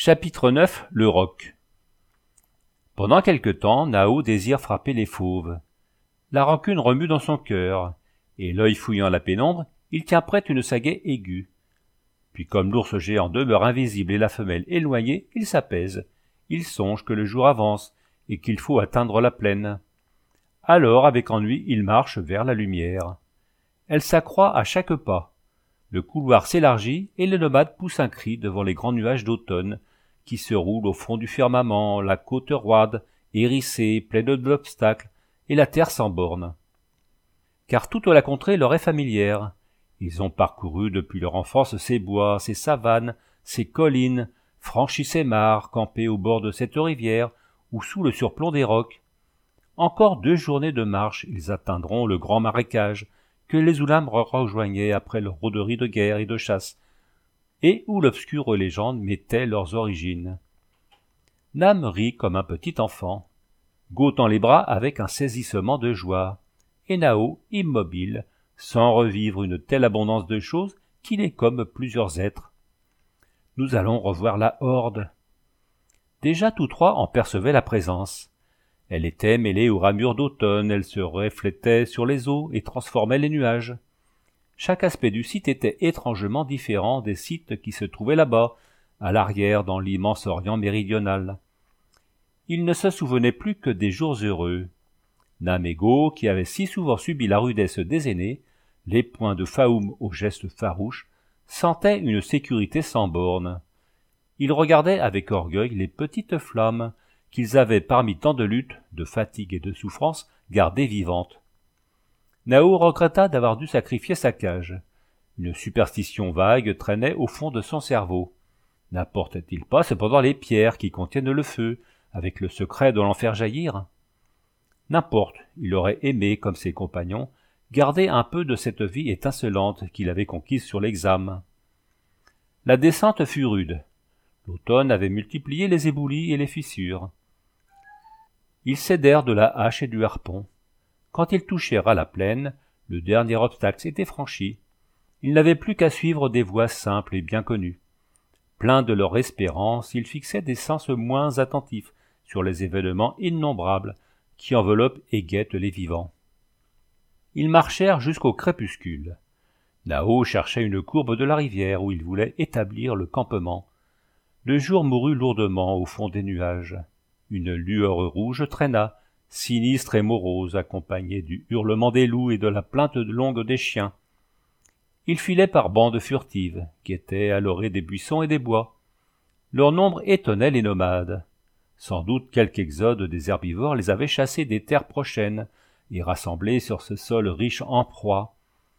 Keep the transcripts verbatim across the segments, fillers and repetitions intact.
Chapitre neuf. Le roc. Pendant quelque temps, Nao désire frapper les fauves. La rancune remue dans son cœur, et l'œil fouillant la pénombre, il tient prête une sagaie aiguë. Puis comme l'ours géant demeure invisible et la femelle éloignée, il s'apaise. Il songe que le jour avance, et qu'il faut atteindre la plaine. Alors, avec ennui, il marche vers la lumière. Elle s'accroît à chaque pas. Le couloir s'élargit et le nomade pousse un cri devant les grands nuages d'automne qui se roulent au fond du firmament, la côte roide, hérissée, pleine d'obstacles, et la terre sans bornes. Car toute la contrée leur est familière. Ils ont parcouru depuis leur enfance ces bois, ces savanes, ces collines, franchi ces mares, campés au bord de cette rivière ou sous le surplomb des rocs. Encore deux journées de marche, ils atteindront le grand marécage que les Oulam rejoignaient après leur rôderie de guerre et de chasse, et où l'obscure légende mettait leurs origines. Nam rit comme un petit enfant, Go tend les bras avec un saisissement de joie, et Nao, immobile, sans revivre une telle abondance de choses qu'il est comme plusieurs êtres. Nous allons revoir la horde. Déjà tous trois en percevaient la présence. Elle était mêlée aux ramures d'automne, elle se reflétait sur les eaux et transformait les nuages. Chaque aspect du site était étrangement différent des sites qui se trouvaient là-bas, à l'arrière dans l'immense Orient méridional. Il ne se souvenait plus que des jours heureux. Nam et Go, qui avaient si souvent subi la rudesse des aînés, les poings de Faoum aux gestes farouches, sentaient une sécurité sans bornes. Ils regardaient avec orgueil les petites flammes qu'ils avaient parmi tant de luttes, de fatigues et de souffrances gardées vivantes. Nao regretta d'avoir dû sacrifier sa cage. Une superstition vague traînait au fond de son cerveau. N'apportait-il pas cependant les pierres qui contiennent le feu, avec le secret de l'en faire jaillir? N'importe, il aurait aimé, comme ses compagnons, garder un peu de cette vie étincelante qu'il avait conquise sur l'examen. La descente fut rude. L'automne avait multiplié les éboulis et les fissures. Ils s'aidèrent de la hache et du harpon. Quand ils touchèrent à la plaine, le dernier obstacle s'était franchi. Ils n'avaient plus qu'à suivre des voies simples et bien connues. Pleins de leur espérance, ils fixaient des sens moins attentifs sur les événements innombrables qui enveloppent et guettent les vivants. Ils marchèrent jusqu'au crépuscule. Nao cherchait une courbe de la rivière où il voulait établir le campement. Le jour mourut lourdement au fond des nuages. Une lueur rouge traîna, sinistre et morose, accompagnée du hurlement des loups et de la plainte longue des chiens. Ils filaient par bandes furtives, guettaient à l'orée des buissons et des bois. Leur nombre étonnait les nomades. Sans doute quelque exode des herbivores les avait chassés des terres prochaines et rassemblés sur ce sol riche en proie.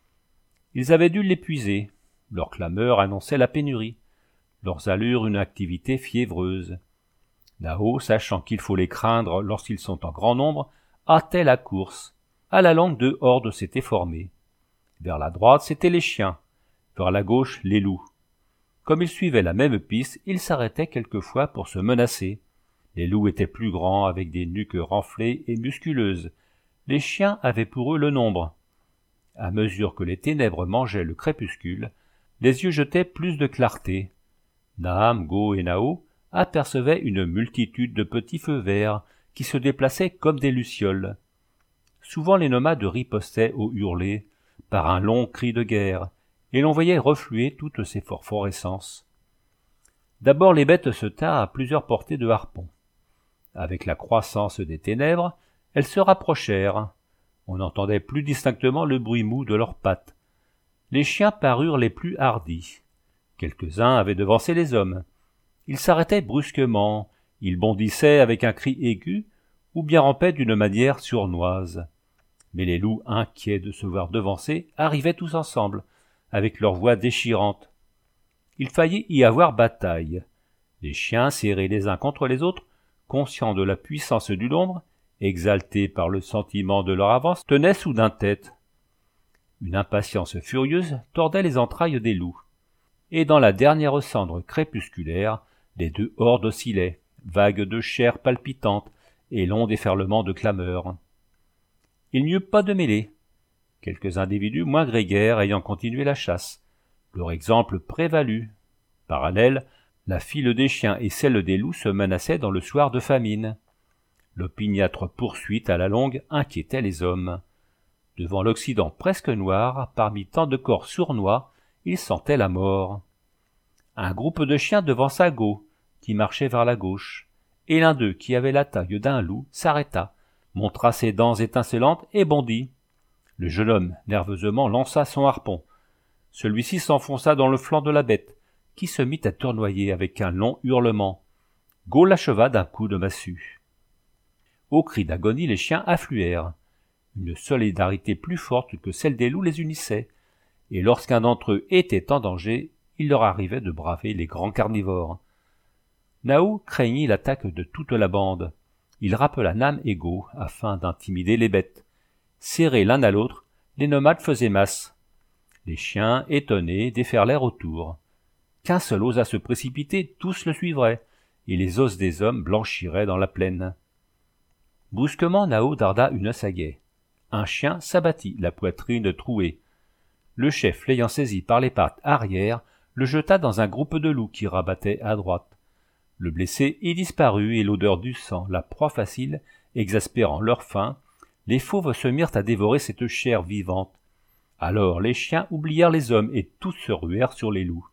Ils avaient dû l'épuiser. Leur clameur annonçait la pénurie, leurs allures une activité fiévreuse. Nao, sachant qu'il faut les craindre lorsqu'ils sont en grand nombre, hâtait la course. À la longue, deux hordes s'étaient formées. Vers la droite, c'étaient les chiens. Vers la gauche, les loups. Comme ils suivaient la même piste, ils s'arrêtaient quelquefois pour se menacer. Les loups étaient plus grands, avec des nuques renflées et musculeuses. Les chiens avaient pour eux le nombre. À mesure que les ténèbres mangeaient le crépuscule, les yeux jetaient plus de clarté. Nam, Go et Nao apercevaient une multitude de petits feux verts qui se déplaçaient comme des lucioles. Souvent les nomades ripostaient au hurlé par un long cri de guerre, et l'on voyait refluer toutes ces phosphorescences. D'abord les bêtes se tinrent à plusieurs portées de harpon. Avec la croissance des ténèbres, elles se rapprochèrent. On entendait plus distinctement le bruit mou de leurs pattes. Les chiens parurent les plus hardis. Quelques-uns avaient devancé les hommes. Ils s'arrêtaient brusquement, ils bondissaient avec un cri aigu, ou bien rampaient d'une manière sournoise. Mais les loups, inquiets de se voir devancer, arrivaient tous ensemble, avec leurs voix déchirantes. Il faillit y avoir bataille. Les chiens, serrés les uns contre les autres, conscients de la puissance du nombre, exaltés par le sentiment de leur avance, tenaient soudain tête. Une impatience furieuse tordait les entrailles des loups. Et dans la dernière cendre crépusculaire, les deux hordes oscillaient, vagues de chair palpitante et longs déferlements de clameurs. Il n'y eut pas de mêlée. Quelques individus moins grégaires ayant continué la chasse. Leur exemple prévalut. Parallèle, La file des chiens et celle des loups se menaçaient dans le soir de famine. L'opiniâtre poursuite à la longue inquiétait les hommes. Devant l'Occident presque noir, parmi tant de corps sournois, ils sentaient la mort. Un groupe de chiens devança Go, qui marchait vers la gauche, et l'un d'eux, qui avait la taille d'un loup, s'arrêta, montra ses dents étincelantes et bondit. Le jeune homme, nerveusement, lança son harpon. Celui-ci s'enfonça dans le flanc de la bête, qui se mit à tournoyer avec un long hurlement. Go l'acheva d'un coup de massue. Aux cris d'agonie, les chiens affluèrent. Une solidarité plus forte que celle des loups les unissait, et lorsqu'un d'entre eux était en danger, il leur arrivait de braver les grands carnivores. Naou craignit l'attaque de toute la bande. Il rappela Nam et Go afin d'intimider les bêtes. Serrés l'un à l'autre, les nomades faisaient masse. Les chiens, étonnés, déferlèrent autour. Qu'un seul osa se précipiter, tous le suivraient, et les os des hommes blanchiraient dans la plaine. Brusquement, Naou darda une sagaie. Un chien s'abattit, la poitrine trouée. Le chef, l'ayant saisi par les pattes arrière, le jeta dans un groupe de loups qui rabattaient à droite. Le blessé y disparut, et l'odeur du sang, la proie facile, exaspérant leur faim, les fauves se mirent à dévorer cette chair vivante. Alors les chiens oublièrent les hommes, et tous se ruèrent sur les loups.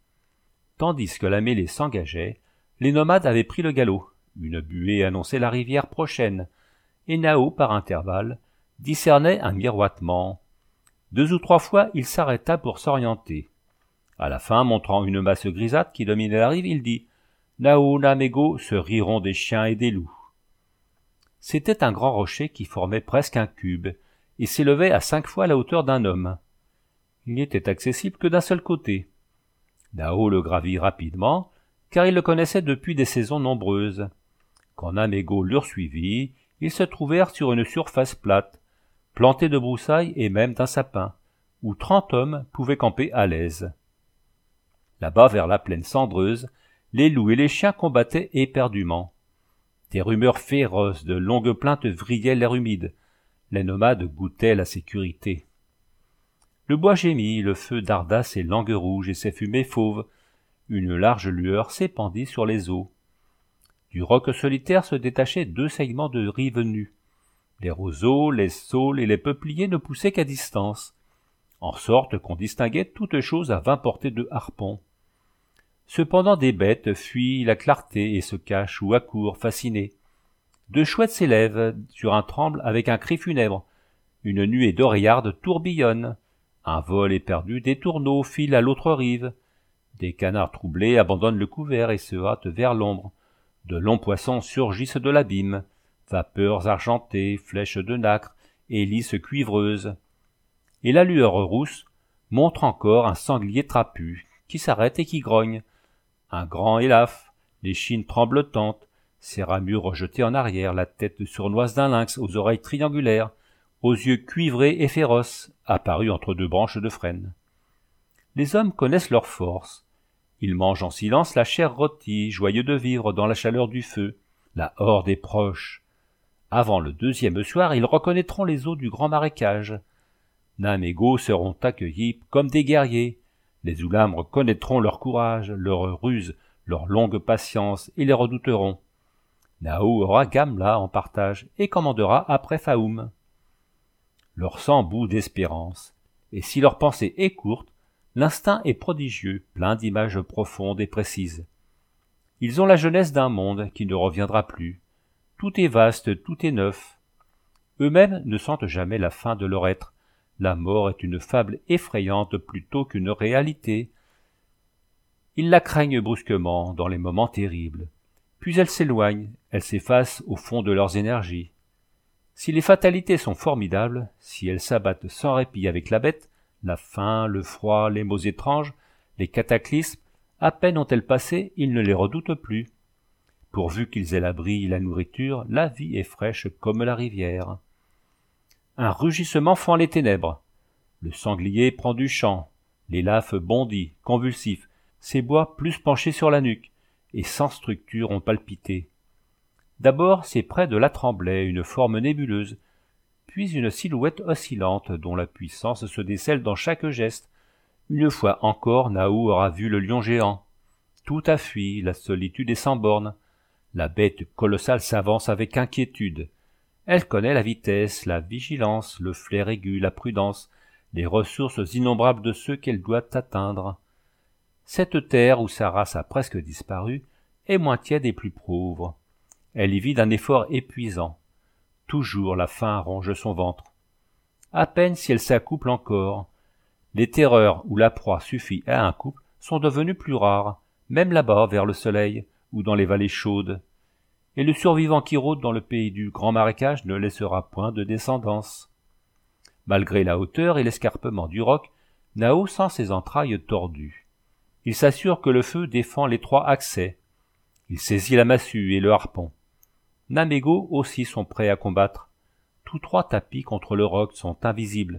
Tandis que la mêlée s'engageait, les nomades avaient pris le galop. Une buée annonçait la rivière prochaine, et Naou, par intervalles, discernait un miroitement. Deux ou trois fois, il s'arrêta pour s'orienter. À la fin, montrant une masse grisâtre qui dominait la rive, il dit « Naou, Nam et Go se riront des chiens et des loups. » C'était un grand rocher qui formait presque un cube, et s'élevait à cinq fois la hauteur d'un homme. Il n'était accessible que d'un seul côté. Naou le gravit rapidement, car il le connaissait depuis des saisons nombreuses. Quand Nam et Go l'eurent suivi, ils se trouvèrent sur une surface plate, plantée de broussailles et même d'un sapin, où trente hommes pouvaient camper à l'aise. Là-bas, vers la plaine cendreuse, les loups et les chiens combattaient éperdument. Des rumeurs féroces de longues plaintes vrillaient l'air humide. Les nomades goûtaient la sécurité. Le bois gémit, le feu darda ses langues rouges et ses fumées fauves. Une large lueur s'épandit sur les eaux. Du roc solitaire se détachaient deux segments de rives nues. Les roseaux, les saules et les peupliers ne poussaient qu'à distance, en sorte qu'on distinguait toute chose à vingt portées de harpon. Cependant des bêtes fuient la clarté et se cachent ou accourent fascinées. Deux chouettes s'élèvent sur un tremble avec un cri funèbre. Une nuée d'oreillardes tourbillonne. Un vol éperdu des tourneaux file à l'autre rive. Des canards troublés abandonnent le couvert et se hâtent vers l'ombre. De longs poissons surgissent de l'abîme. Vapeurs argentées, flèches de nacre, hélices cuivreuses. Et la lueur rousse montre encore un sanglier trapu, qui s'arrête et qui grogne. Un grand élaphe, l'échine tremblotante, ses ramures rejetées en arrière, la tête sournoise d'un lynx aux oreilles triangulaires, aux yeux cuivrés et féroces, apparus entre deux branches de frêne. Les hommes connaissent leur force. Ils mangent en silence la chair rôtie, joyeux de vivre dans la chaleur du feu. La horde est proche. Avant le deuxième soir, ils reconnaîtront les eaux du grand marécage. Nam et Go seront accueillis comme des guerriers. Les Oulam reconnaîtront leur courage, leur ruse, leur longue patience, et les redouteront. Naou aura Gamla en partage et commandera après Faoum. Leur sang bout d'espérance, et si leur pensée est courte, l'instinct est prodigieux, plein d'images profondes et précises. Ils ont la jeunesse d'un monde qui ne reviendra plus. Tout est vaste, tout est neuf. Eux-mêmes ne sentent jamais la fin de leur être. La mort est une fable effrayante plutôt qu'une réalité. Ils la craignent brusquement dans les moments terribles. Puis elle s'éloigne, elle s'efface au fond de leurs énergies. Si les fatalités sont formidables, si elles s'abattent sans répit avec la bête, la faim, le froid, les maux étranges, les cataclysmes, à peine ont-elles passé, ils ne les redoutent plus. Pourvu qu'ils aient l'abri et la nourriture, la vie est fraîche comme la rivière. Un rugissement fend les ténèbres. Le sanglier prend du champ. L'élaphe bondit, convulsif, ses bois plus penchés sur la nuque, et sans structure ont palpité. D'abord, c'est près de la tremblait une forme nébuleuse, puis une silhouette oscillante dont la puissance se décèle dans chaque geste. Une fois encore, Naou aura vu le lion géant. Tout a fui, la solitude est sans borne. La bête colossale s'avance avec inquiétude. Elle connaît la vitesse, la vigilance, le flair aigu, la prudence, les ressources innombrables de ceux qu'elle doit atteindre. Cette terre où sa race a presque disparu est moins tiède et plus pauvre. Elle y vit d'un effort épuisant. Toujours la faim ronge son ventre. À peine si elle s'accouple encore. Les terreurs où la proie suffit à un couple sont devenues plus rares, même là-bas vers le soleil ou dans les vallées chaudes. Et le survivant qui rôde dans le pays du grand marécage ne laissera point de descendance. Malgré la hauteur et l'escarpement du roc, Nao sent ses entrailles tordues. Il s'assure que le feu défend les trois accès. Il saisit la massue et le harpon. Nam et Go aussi sont prêts à combattre. Tous trois tapis contre le roc sont invisibles.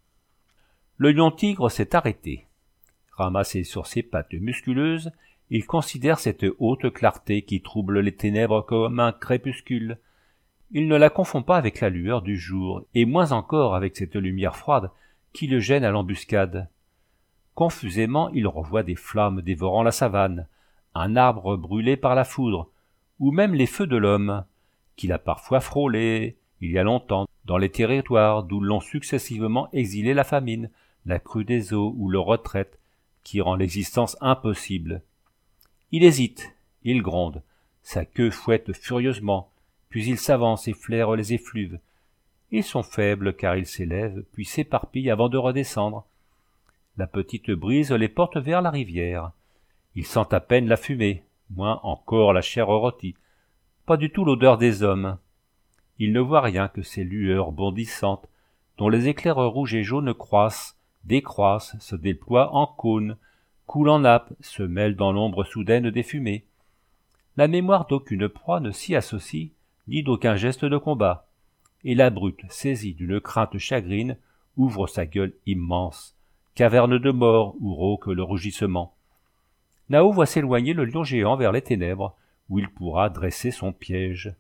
Le lion-tigre s'est arrêté. Ramassé sur ses pattes musculeuses, il considère cette haute clarté qui trouble les ténèbres comme un crépuscule. Il ne la confond pas avec la lueur du jour, et moins encore avec cette lumière froide qui le gêne à l'embuscade. Confusément, il revoit des flammes dévorant la savane, un arbre brûlé par la foudre, ou même les feux de l'homme, qu'il a parfois frôlés, il y a longtemps, dans les territoires d'où l'ont successivement exilé la famine, la crue des eaux ou leur retraite, qui rend l'existence impossible. Il hésite, il gronde, sa queue fouette furieusement, puis il s'avance et flaire les effluves. Ils sont faibles car ils s'élèvent, puis s'éparpillent avant de redescendre. La petite brise les porte vers la rivière. Ils sentent à peine la fumée, moins encore la chair rôtie, pas du tout l'odeur des hommes. Ils ne voient rien que ces lueurs bondissantes, dont les éclairs rouges et jaunes croissent, décroissent, se déploient en cônes, coulent en nappes, se mêlent dans l'ombre soudaine des fumées. La mémoire d'aucune proie ne s'y associe, ni d'aucun geste de combat, et la brute, saisie d'une crainte chagrine, ouvre sa gueule immense, caverne de mort où rauque le rugissement. Nao voit s'éloigner le lion géant vers les ténèbres, où il pourra dresser son piège.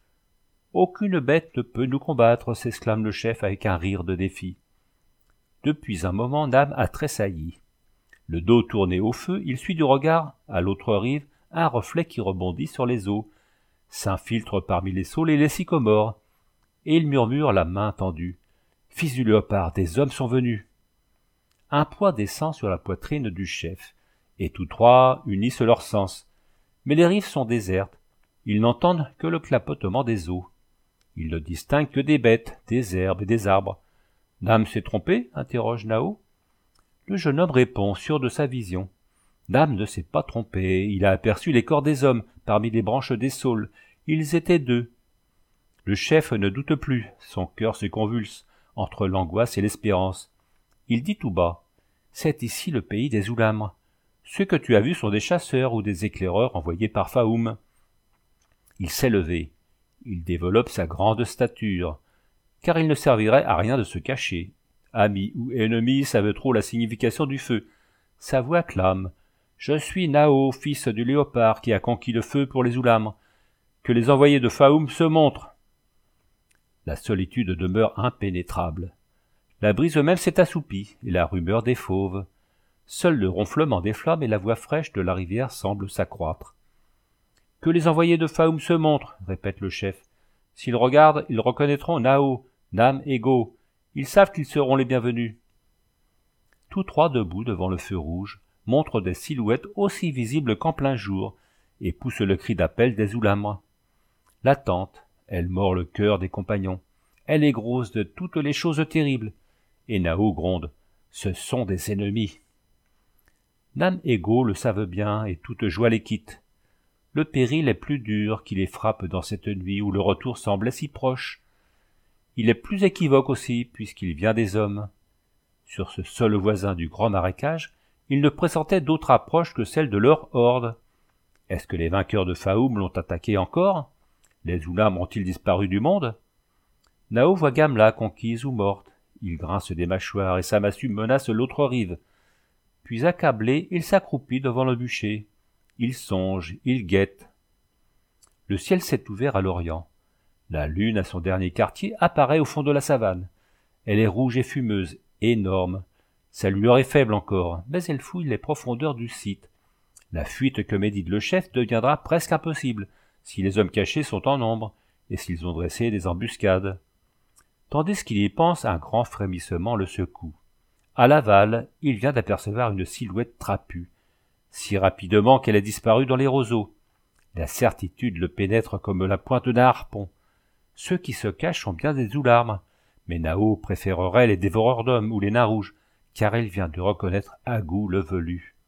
« Aucune bête ne peut nous combattre, » s'exclame le chef avec un rire de défi. Depuis un moment, Nam a tressailli. Le dos tourné au feu, il suit du regard, à l'autre rive, un reflet qui rebondit sur les eaux, s'infiltre parmi les saules et les sycomores, et il murmure la main tendue. « Fils du léopard, des hommes sont venus !» Un poids descend sur la poitrine du chef, et tous trois unissent leurs sens. Mais les rives sont désertes, ils n'entendent que le clapotement des eaux. Ils ne distinguent que des bêtes, des herbes et des arbres. « Nam s'est trompé ?» interroge Nao. Le jeune homme répond, sûr de sa vision. Nam ne s'est pas trompé, il a aperçu les corps des hommes parmi les branches des saules. Ils étaient deux. Le chef ne doute plus, son cœur se convulse entre l'angoisse et l'espérance. Il dit tout bas, « C'est ici le pays des Oulamres. Ceux que tu as vus sont des chasseurs ou des éclaireurs envoyés par Faoum. » Il s'est levé. Il développe sa grande stature, car il ne servirait à rien de se cacher. Amis ou ennemis savent trop la signification du feu. Sa voix clame. « Je suis Nao, fils du léopard qui a conquis le feu pour les Oulamres. Que les envoyés de Faoum se montrent. » La solitude demeure impénétrable. La brise même s'est assoupie, et la rumeur des fauves. Seul le ronflement des flammes et la voix fraîche de la rivière semblent s'accroître. « Que les envoyés de Faoum se montrent, » répète le chef. « S'ils regardent, ils reconnaîtront Nao, Nam et Go. Ils savent qu'ils seront les bienvenus. » Tous trois debout devant le feu rouge montrent des silhouettes aussi visibles qu'en plein jour et poussent le cri d'appel des Oulamres. L'attente, elle mord le cœur des compagnons. Elle est grosse de toutes les choses terribles. Et Nao gronde. Ce sont des ennemis. Nam et Go le savent bien et toute joie les quitte. Le péril est plus dur qui les frappe dans cette nuit où le retour semblait si proche. Il est plus équivoque aussi puisqu'il vient des hommes. Sur ce sol voisin du grand marécage, il ne pressentait d'autre approche que celle de leur horde. Est-ce que les vainqueurs de Faoum l'ont attaqué encore? Les Oulamres ont-ils disparu du monde? Nao voit Gamla conquise ou morte. Il grince des mâchoires et sa massue menace l'autre rive. Puis accablé, il s'accroupit devant le bûcher. Il songe, il guette. Le ciel s'est ouvert à l'orient. La lune, à son dernier quartier, apparaît au fond de la savane. Elle est rouge et fumeuse, énorme. Sa lueur est faible encore, mais elle fouille les profondeurs du site. La fuite que médite le chef deviendra presque impossible, si les hommes cachés sont en nombre, et s'ils ont dressé des embuscades. Tandis qu'il y pense, un grand frémissement le secoue. À l'aval, il vient d'apercevoir une silhouette trapue, si rapidement qu'elle a disparu dans les roseaux. La certitude le pénètre comme la pointe d'un harpon. Ceux qui se cachent sont bien des oularmes, mais Nao préférerait les dévoreurs d'hommes ou les nains rouges, car il vient de reconnaître Agou le velu.